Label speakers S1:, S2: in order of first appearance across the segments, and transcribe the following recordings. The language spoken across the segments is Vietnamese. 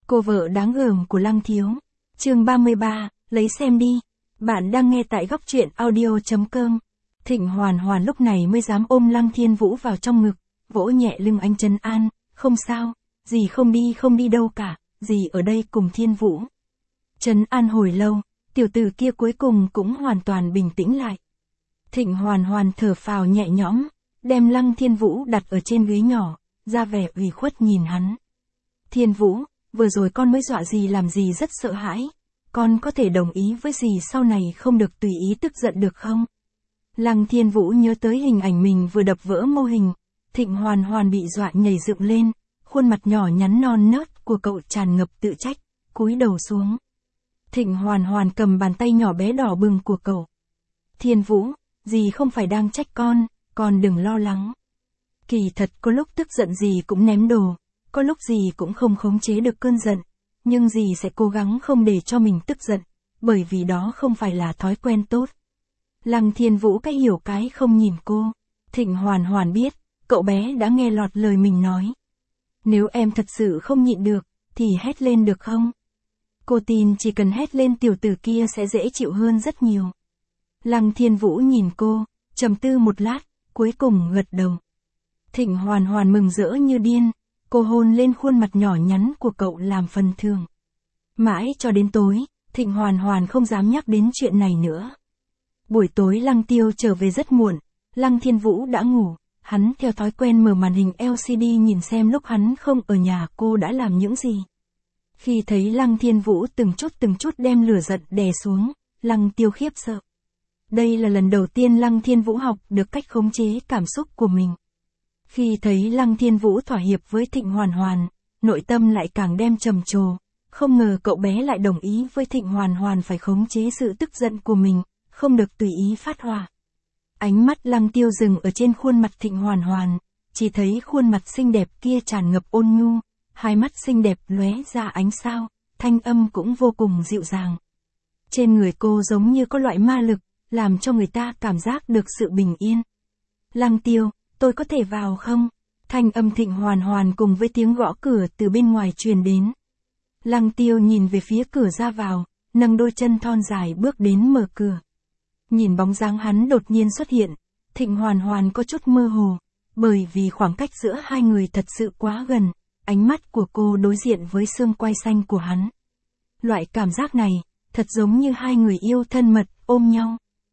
S1: Cô vợ đáng gờm của Lăng Thiếu. Chương 33, lấy xem đi. Bạn đang nghe tại góc truyện audio.com. Thịnh Hoàn Hoàn lúc này mới dám ôm Lăng Thiên Vũ vào trong ngực, vỗ nhẹ lưng anh trấn an, không sao, dì không đi đâu cả, dì ở đây cùng Thiên Vũ. Trấn an hồi lâu, tiểu tử kia cuối cùng cũng hoàn toàn bình tĩnh lại. Thịnh Hoàn Hoàn thở phào nhẹ nhõm, đem Lăng Thiên Vũ đặt ở trên ghế nhỏ, ra vẻ ủy khuất nhìn hắn. Thiên Vũ, vừa rồi con mới dọa dì làm dì rất sợ hãi, con có thể đồng ý với dì sau này không được tùy ý tức giận được không? Lăng Thiên Vũ nhớ tới hình ảnh mình vừa đập vỡ mô hình, Thịnh Hoàn Hoàn bị dọa nhảy dựng lên, khuôn mặt nhỏ nhắn non nớt của cậu tràn ngập tự trách, cúi đầu xuống. Thịnh Hoàn Hoàn cầm bàn tay nhỏ bé đỏ bừng của cậu. Thiên Vũ, dì không phải đang trách con đừng lo lắng. Kỳ thật có lúc tức giận dì cũng ném đồ, có lúc dì cũng không khống chế được cơn giận, nhưng dì sẽ cố gắng không để cho mình tức giận, bởi vì đó không phải là thói quen tốt. Lăng Thiên Vũ cái hiểu cái không nhìn cô. Thịnh Hoàn Hoàn biết, cậu bé đã nghe lọt lời mình nói. Nếu em thật sự không nhịn được, thì hét lên được không? Cô tin chỉ cần hét lên tiểu tử kia sẽ dễ chịu hơn rất nhiều. Lăng Thiên Vũ nhìn cô, trầm tư một lát, cuối cùng gật đầu. Thịnh Hoàn Hoàn mừng rỡ như điên, cô hôn lên khuôn mặt nhỏ nhắn của cậu làm phần thưởng. Mãi cho đến tối, Thịnh Hoàn Hoàn không dám nhắc đến chuyện này nữa. Buổi tối Lăng Tiêu trở về rất muộn, Lăng Thiên Vũ đã ngủ, hắn theo thói quen mở màn hình LCD nhìn xem lúc hắn không ở nhà cô đã làm những gì. Khi thấy Lăng Thiên Vũ từng chút đem lửa giận đè xuống, Lăng Tiêu khiếp sợ. Đây là lần đầu tiên Lăng Thiên Vũ học được cách khống chế cảm xúc của mình. Khi thấy Lăng Thiên Vũ thỏa hiệp với Thịnh Hoàn Hoàn, nội tâm lại càng đem trầm trồ, không ngờ cậu bé lại đồng ý với Thịnh Hoàn Hoàn phải khống chế sự tức giận của mình, không được tùy ý phát hỏa. Ánh mắt Lăng Tiêu dừng ở trên khuôn mặt Thịnh Hoàn Hoàn, chỉ thấy khuôn mặt xinh đẹp kia tràn ngập ôn nhu, hai mắt xinh đẹp lóe ra ánh sao, thanh âm cũng vô cùng dịu dàng. Trên người cô giống như có loại ma lực, làm cho người ta cảm giác được sự bình yên. Lăng Tiêu, tôi có thể vào không? Thanh âm Thịnh Hoàn Hoàn cùng với tiếng gõ cửa từ bên ngoài truyền đến. Lăng Tiêu nhìn về phía cửa ra vào, nâng đôi chân thon dài bước đến mở cửa. Nhìn bóng dáng hắn đột nhiên xuất hiện, Thịnh Hoàn Hoàn có chút mơ hồ, bởi vì khoảng cách giữa hai người thật sự quá gần, ánh mắt của cô đối diện với xương quai xanh của hắn. Loại cảm giác này, thật giống như hai người yêu thân mật, ôm nhau.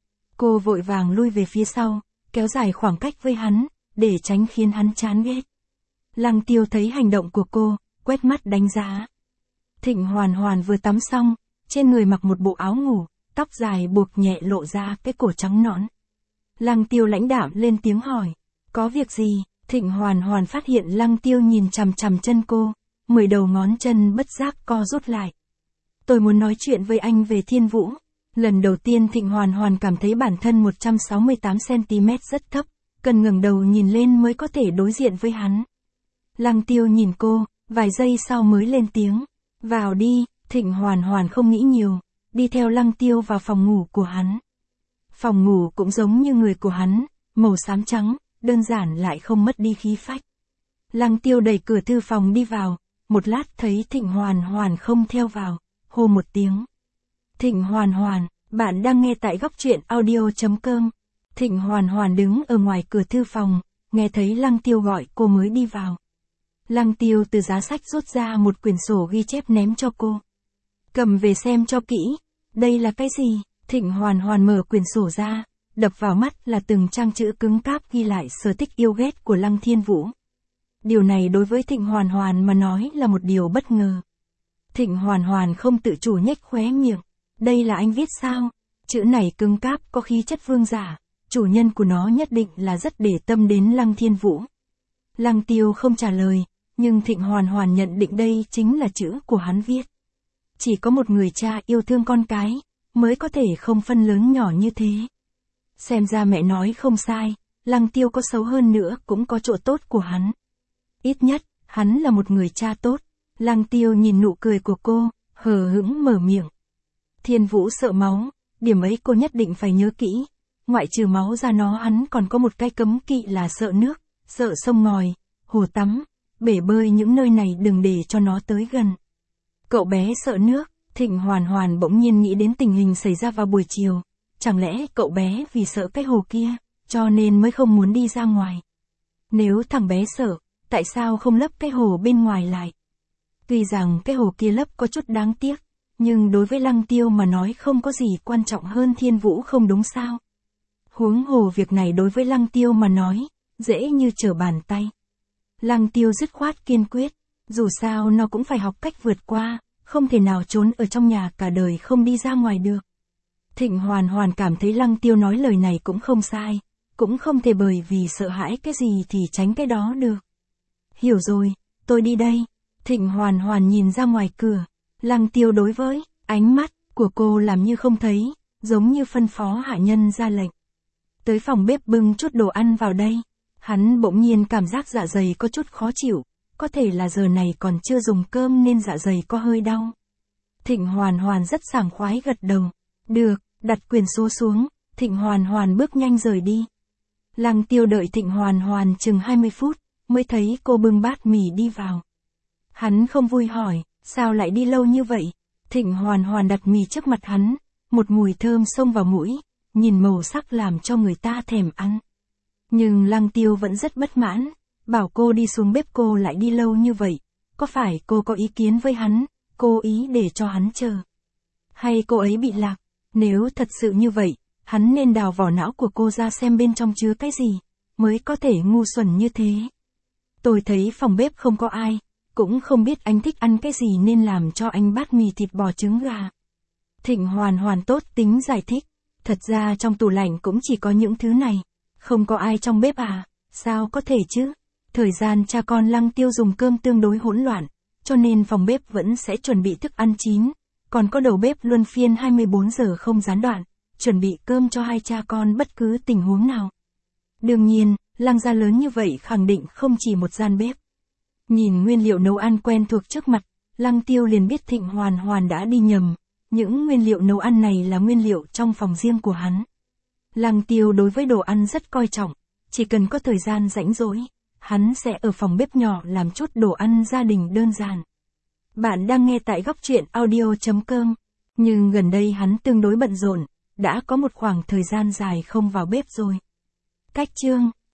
S1: Cô vội vàng lui về phía sau, kéo dài khoảng cách với hắn, để tránh khiến hắn chán ghét. Lăng Tiêu thấy hành động của cô, quét mắt đánh giá. Thịnh Hoàn Hoàn vừa tắm xong, trên người mặc một bộ áo ngủ, tóc dài buộc nhẹ lộ ra cái cổ trắng nõn. Lăng Tiêu lãnh đạm lên tiếng hỏi, có việc gì? Thịnh Hoàn Hoàn phát hiện Lăng Tiêu nhìn chằm chằm chân cô, 10 đầu ngón chân bất giác co rút lại. Tôi muốn nói chuyện với anh về Thiên Vũ. Lần đầu tiên Thịnh Hoàn Hoàn cảm thấy bản thân 168cm rất thấp, cần ngẩng đầu nhìn lên mới có thể đối diện với hắn. Lăng Tiêu nhìn cô, vài giây sau mới lên tiếng, vào đi. Thịnh Hoàn Hoàn không nghĩ nhiều, đi theo Lăng Tiêu vào phòng ngủ của hắn. Phòng ngủ cũng giống như người của hắn, màu xám trắng, đơn giản lại không mất đi khí phách. Lăng Tiêu đẩy cửa thư phòng đi vào, một lát thấy Thịnh Hoàn Hoàn không theo vào, hô một tiếng. Thịnh Hoàn Hoàn, bạn đang nghe tại góc truyện audio.com. Thịnh Hoàn Hoàn đứng ở ngoài cửa thư phòng, nghe thấy Lăng Tiêu gọi cô mới đi vào. Lăng Tiêu từ giá sách rút ra một quyển sổ ghi chép ném cho cô. Cầm về xem cho kỹ, đây là cái gì? Thịnh Hoàn Hoàn mở quyển sổ ra, đập vào mắt là từng trang chữ cứng cáp ghi lại sở thích yêu ghét của Lăng Thiên Vũ. Điều này đối với Thịnh Hoàn Hoàn mà nói là một điều bất ngờ. Thịnh Hoàn Hoàn không tự chủ nhếch khóe miệng. Đây là anh viết sao? Chữ này cứng cáp có khí chất vương giả, chủ nhân của nó nhất định là rất để tâm đến Lăng Thiên Vũ. Lăng Tiêu không trả lời, nhưng Thịnh Hoàn Hoàn nhận định đây chính là chữ của hắn viết. Chỉ có một người cha yêu thương con cái, mới có thể không phân lớn nhỏ như thế. Xem ra mẹ nói không sai, Lăng Tiêu có xấu hơn nữa cũng có chỗ tốt của hắn. Ít nhất, hắn là một người cha tốt. Lăng Tiêu nhìn nụ cười của cô, hờ hững mở miệng. Thiên Vũ sợ máu, điểm ấy cô nhất định phải nhớ kỹ. Ngoại trừ máu ra nó hắn còn có một cái cấm kỵ là sợ nước, sợ sông ngòi, hồ tắm, bể bơi, những nơi này đừng để cho nó tới gần. Cậu bé sợ nước, Thịnh Hoàn Hoàn bỗng nhiên nghĩ đến tình hình xảy ra vào buổi chiều. Chẳng lẽ cậu bé vì sợ cái hồ kia, cho nên mới không muốn đi ra ngoài. Nếu thằng bé sợ, tại sao không lấp cái hồ bên ngoài lại? Tuy rằng cái hồ kia lấp có chút đáng tiếc, nhưng đối với Lăng Tiêu mà nói không có gì quan trọng hơn Thiên Vũ không đúng sao? Huống hồ việc này đối với Lăng Tiêu mà nói, dễ như trở bàn tay. Lăng Tiêu dứt khoát kiên quyết, dù sao nó cũng phải học cách vượt qua, không thể nào trốn ở trong nhà cả đời không đi ra ngoài được. Thịnh Hoàn Hoàn cảm thấy Lăng Tiêu nói lời này cũng không sai, cũng không thể bởi vì sợ hãi cái gì thì tránh cái đó được. Hiểu rồi, tôi đi đây. Thịnh Hoàn Hoàn nhìn ra ngoài cửa, Lăng Tiêu đối với ánh mắt của cô làm như không thấy, giống như phân phó hạ nhân ra lệnh. Tới phòng bếp bưng chút đồ ăn vào đây. Hắn bỗng nhiên cảm giác dạ dày có chút khó chịu, có thể là giờ này còn chưa dùng cơm nên dạ dày có hơi đau. Thịnh Hoàn Hoàn rất sảng khoái gật đầu. Được, đặt quyền số xuống, Thịnh Hoàn Hoàn bước nhanh rời đi. Lăng Tiêu đợi Thịnh Hoàn Hoàn chừng 20 phút, mới thấy cô bưng bát mì đi vào. Hắn không vui hỏi, sao lại đi lâu như vậy? Thịnh Hoàn Hoàn đặt mì trước mặt hắn, một mùi thơm xông vào mũi, nhìn màu sắc làm cho người ta thèm ăn. Nhưng Lăng Tiêu vẫn rất bất mãn, bảo cô đi xuống bếp cô lại đi lâu như vậy, có phải cô có ý kiến với hắn, cố ý để cho hắn chờ? Hay cô ấy bị lạc? Nếu thật sự như vậy, hắn nên đào vỏ não của cô ra xem bên trong chứa cái gì, mới có thể ngu xuẩn như thế. Tôi thấy phòng bếp không có ai, cũng không biết anh thích ăn cái gì nên làm cho anh bát mì thịt bò trứng gà. Thịnh Hoàn Hoàn tốt tính giải thích, thật ra trong tủ lạnh cũng chỉ có những thứ này, không có ai trong bếp à, sao có thể chứ? Thời gian cha con Lăng Tiêu dùng cơm tương đối hỗn loạn, cho nên phòng bếp vẫn sẽ chuẩn bị thức ăn chín, còn có đầu bếp luân phiên 24 giờ không gián đoạn, chuẩn bị cơm cho hai cha con bất cứ tình huống nào. Đương nhiên, Lăng gia lớn như vậy khẳng định không chỉ một gian bếp. Nhìn nguyên liệu nấu ăn quen thuộc trước mặt, Lăng Tiêu liền biết Thịnh Hoàn Hoàn đã đi nhầm, những nguyên liệu nấu ăn này là nguyên liệu trong phòng riêng của hắn. Lăng Tiêu đối với đồ ăn rất coi trọng, chỉ cần có thời gian rảnh rỗi, hắn sẽ ở phòng bếp nhỏ làm chút đồ ăn gia đình đơn giản. Bạn đang nghe tại góc truyện audio.com, nhưng gần đây hắn tương đối bận rộn, đã có một khoảng thời gian dài không vào bếp rồi. Cách chương